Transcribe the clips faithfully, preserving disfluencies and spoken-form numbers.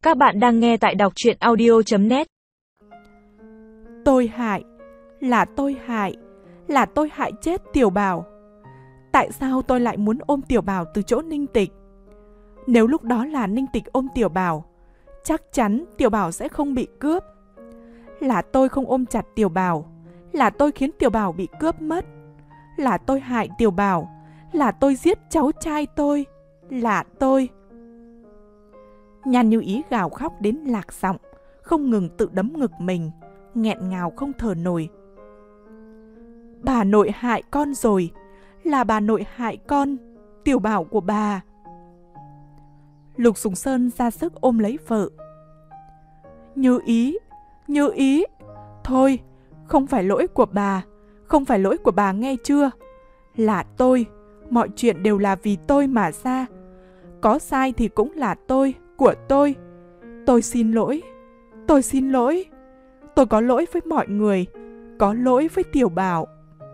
Các bạn đang nghe tại đọc truyện audio chấm net. Tôi hại, là tôi hại, là tôi hại chết Tiểu Bảo. Tại sao tôi lại muốn ôm Tiểu Bảo từ chỗ Ninh Tịch? Nếu lúc đó là Ninh Tịch ôm Tiểu Bảo, chắc chắn Tiểu Bảo sẽ không bị cướp. Là tôi không ôm chặt Tiểu Bảo, là tôi khiến Tiểu Bảo bị cướp mất. Là tôi hại Tiểu Bảo, là tôi giết cháu trai tôi, là tôi. Nhan Như Ý gào khóc đến lạc giọng, không ngừng tự đấm ngực mình, nghẹn ngào không thở nổi. Bà nội hại con rồi, là bà nội hại con, Tiểu Bảo của bà. Lục Sùng Sơn ra sức ôm lấy vợ. Như Ý, Như Ý, thôi, không phải lỗi của bà, không phải lỗi của bà nghe chưa? Là tôi, mọi chuyện đều là vì tôi mà ra. Có sai thì cũng là tôi, của tôi. Tôi xin lỗi, tôi xin lỗi. Tôi có lỗi với mọi người, có lỗi với Tiểu Bảo.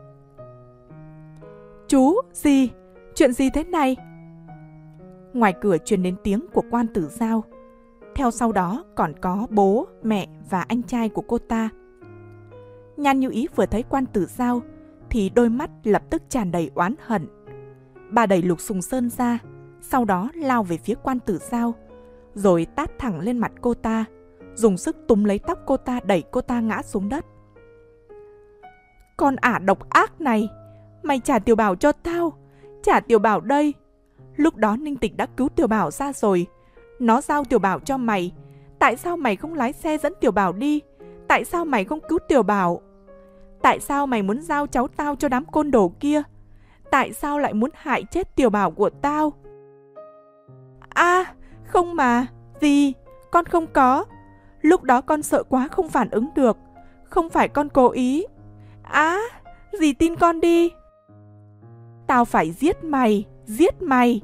Chú, gì? Chuyện gì thế này? Ngoài cửa truyền đến tiếng của Quan Tử Giao. Theo sau đó còn có bố, mẹ và anh trai của cô ta. Nhan Như Ý vừa thấy Quan Tử Giao thì đôi mắt lập tức tràn đầy oán hận. Bà đẩy Lục Sùng Sơn ra, sau đó lao về phía Quan Tử Giao, rồi tát thẳng lên mặt cô ta, dùng sức túm lấy tóc cô ta đẩy cô ta ngã xuống đất. Con ả độc ác này, mày trả Tiểu Bảo cho tao, trả Tiểu Bảo đây. Lúc đó Ninh Tịch đã cứu Tiểu Bảo ra rồi, nó giao Tiểu Bảo cho mày. Tại sao mày không lái xe dẫn Tiểu Bảo đi? Tại sao mày không cứu Tiểu Bảo? Tại sao mày muốn giao cháu tao cho đám côn đồ kia? Tại sao lại muốn hại chết Tiểu Bảo của tao? À, không mà, gì, con không có. Lúc đó con sợ quá không phản ứng được, không phải con cố ý. À, dì tin con đi. Tao phải giết mày, giết mày.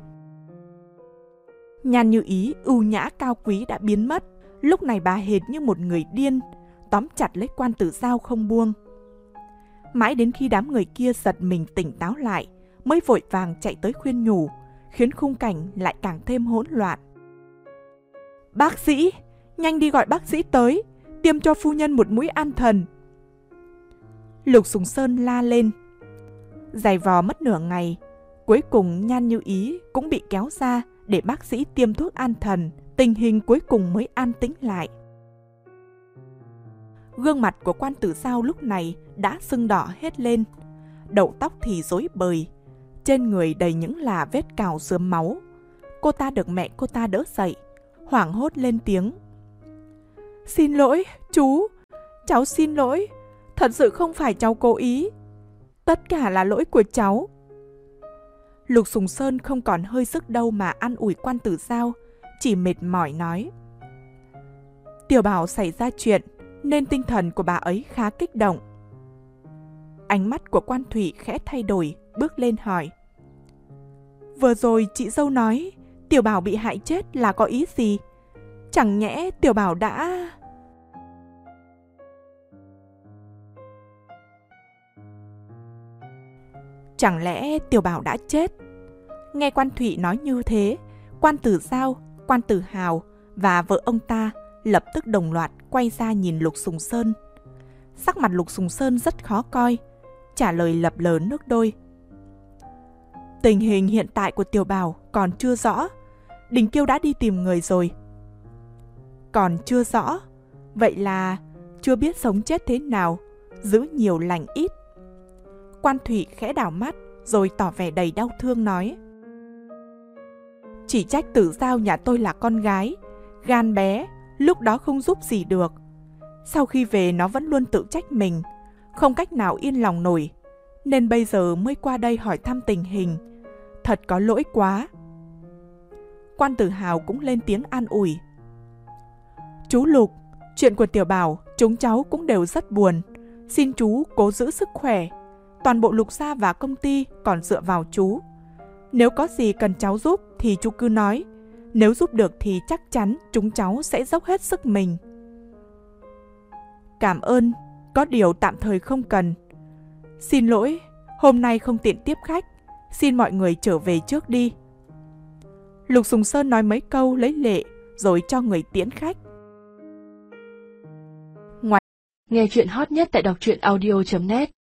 Nhan Như Ý ưu nhã cao quý đã biến mất. Lúc này bà hệt như một người điên, tóm chặt lấy Quan Tử Giao không buông. Mãi đến khi đám người kia giật mình tỉnh táo lại, mới vội vàng chạy tới khuyên nhủ, khiến khung cảnh lại càng thêm hỗn loạn. Bác sĩ, nhanh đi gọi bác sĩ tới, tiêm cho phu nhân một mũi an thần. Lục Sùng Sơn la lên. Giày vò mất nửa ngày, cuối cùng Nhan Như Ý cũng bị kéo ra để bác sĩ tiêm thuốc an thần, tình hình cuối cùng mới an tĩnh lại. Gương mặt của Quan Tử Giao lúc này đã sưng đỏ hết lên, đầu tóc thì rối bời, trên người đầy những là vết cào rớm máu. Cô ta được mẹ cô ta đỡ dậy, hoảng hốt lên tiếng. Xin lỗi, chú, cháu xin lỗi, thật sự không phải cháu cố ý, tất cả là lỗi của cháu. Lục Sùng Sơn không còn hơi sức đâu mà an ủi Quan Tử Giao, chỉ mệt mỏi nói. Tiểu Bảo xảy ra chuyện nên tinh thần của bà ấy khá kích động. Ánh mắt của Quan Thụy khẽ thay đổi, bước lên hỏi. Vừa rồi chị dâu nói Tiểu Bảo bị hại chết là có ý gì? Chẳng nhẽ Tiểu Bảo đã... Chẳng lẽ Tiểu Bảo đã chết? Nghe Quan Thụy nói như thế, Quan Tử Giao, Quan Tử Hào và vợ ông ta lập tức đồng loạt quay ra nhìn Lục Sùng Sơn. Sắc mặt Lục Sùng Sơn rất khó coi, trả lời lập lờ nước đôi. Tình hình hiện tại của Tiểu Bảo còn chưa rõ, Đình Kiêu đã đi tìm người rồi. Còn chưa rõ, vậy là chưa biết sống chết thế nào, giữ nhiều lành ít. Quan Thụy khẽ đảo mắt rồi tỏ vẻ đầy đau thương nói. Chỉ trách Tử Giao nhà tôi là con gái, gan bé, lúc đó không giúp gì được. Sau khi về nó vẫn luôn tự trách mình, không cách nào yên lòng nổi, nên bây giờ mới qua đây hỏi thăm tình hình. Thật có lỗi quá. Quan Tử Hào cũng lên tiếng an ủi. Chú Lục, chuyện của Tiểu Bảo chúng cháu cũng đều rất buồn, xin chú cố giữ sức khỏe. Toàn bộ Lục gia và công ty còn dựa vào chú. Nếu có gì cần cháu giúp thì chú cứ nói, nếu giúp được thì chắc chắn chúng cháu sẽ dốc hết sức mình. Cảm ơn, có điều tạm thời không cần. Xin lỗi, hôm nay không tiện tiếp khách, xin mọi người trở về trước đi. Lục Sùng Sơn nói mấy câu lấy lệ rồi cho người tiễn khách. Nghe chuyện hot nhất tại đọc truyện audio chấm net